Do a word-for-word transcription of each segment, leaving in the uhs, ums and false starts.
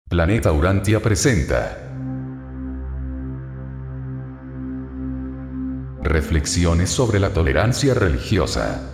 Planeta Urantia presenta Reflexiones sobre la tolerancia religiosa.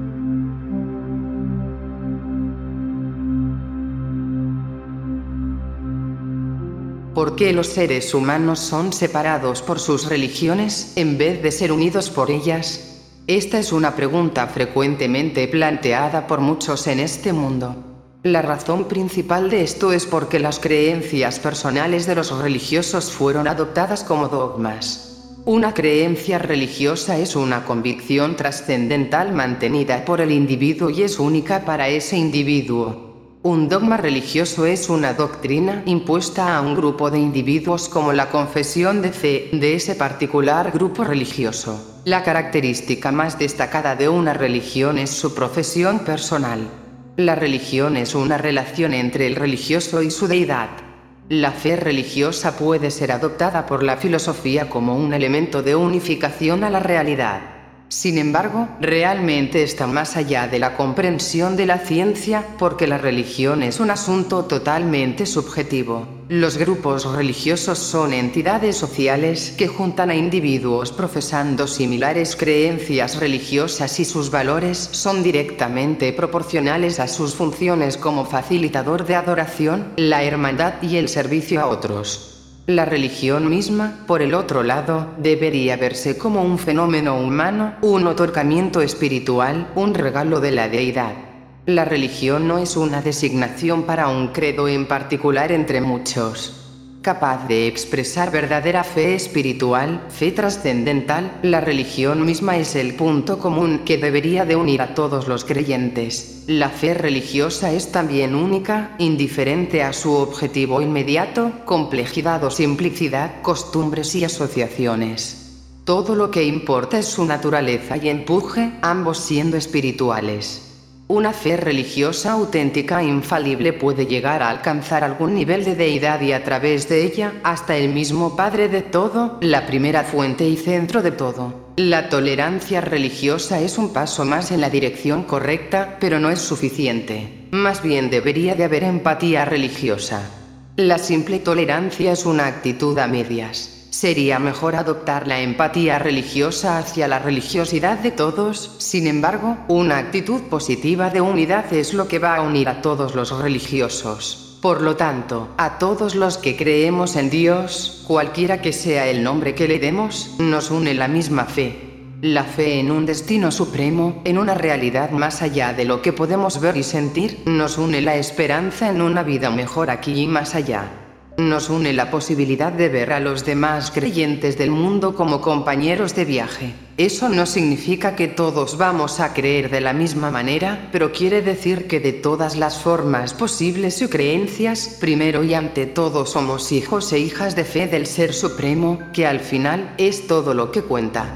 ¿Por qué los seres humanos son separados por sus religiones, en vez de ser unidos por ellas? Esta es una pregunta frecuentemente planteada por muchos en este mundo. La razón principal de esto es porque las creencias personales de los religiosos fueron adoptadas como dogmas. Una creencia religiosa es una convicción trascendental mantenida por el individuo y es única para ese individuo. Un dogma religioso es una doctrina impuesta a un grupo de individuos como la confesión de fe de ese particular grupo religioso. La característica más destacada de una religión es su profesión personal. La religión es una relación entre el religioso y su deidad. La fe religiosa puede ser adoptada por la filosofía como un elemento de unificación a la realidad. Sin embargo, realmente está más allá de la comprensión de la ciencia, porque la religión es un asunto totalmente subjetivo. Los grupos religiosos son entidades sociales que juntan a individuos profesando similares creencias religiosas y sus valores son directamente proporcionales a sus funciones como facilitador de adoración, la hermandad y el servicio a otros. La religión misma, por el otro lado, debería verse como un fenómeno humano, un otorgamiento espiritual, un regalo de la deidad. La religión no es una designación para un credo en particular entre muchos. Capaz de expresar verdadera fe espiritual, fe trascendental, la religión misma es el punto común que debería de unir a todos los creyentes. La fe religiosa es también única, indiferente a su objetivo inmediato, complejidad o simplicidad, costumbres y asociaciones. Todo lo que importa es su naturaleza y empuje, ambos siendo espirituales. Una fe religiosa auténtica e infalible puede llegar a alcanzar algún nivel de deidad y a través de ella, hasta el mismo Padre de todo, la primera fuente y centro de todo. La tolerancia religiosa es un paso más en la dirección correcta, pero no es suficiente. Más bien debería de haber empatía religiosa. La simple tolerancia es una actitud a medias. Sería mejor adoptar la empatía religiosa hacia la religiosidad de todos. Sin embargo, una actitud positiva de unidad es lo que va a unir a todos los religiosos. Por lo tanto, a todos los que creemos en Dios, cualquiera que sea el nombre que le demos, nos une la misma fe. La fe en un destino supremo, en una realidad más allá de lo que podemos ver y sentir, nos une la esperanza en una vida mejor aquí y más allá. Nos une la posibilidad de ver a los demás creyentes del mundo como compañeros de viaje. Eso no significa que todos vamos a creer de la misma manera, pero quiere decir que de todas las formas posibles y creencias, primero y ante todo somos hijos e hijas de fe del Ser Supremo, que al final es todo lo que cuenta.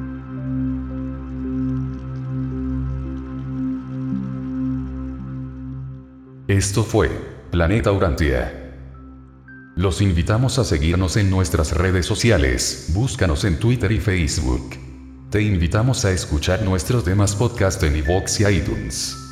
Esto fue Planeta Urantia. Los invitamos a seguirnos en nuestras redes sociales, búscanos en Twitter y Facebook. Te invitamos a escuchar nuestros demás podcasts en iVoox y iTunes.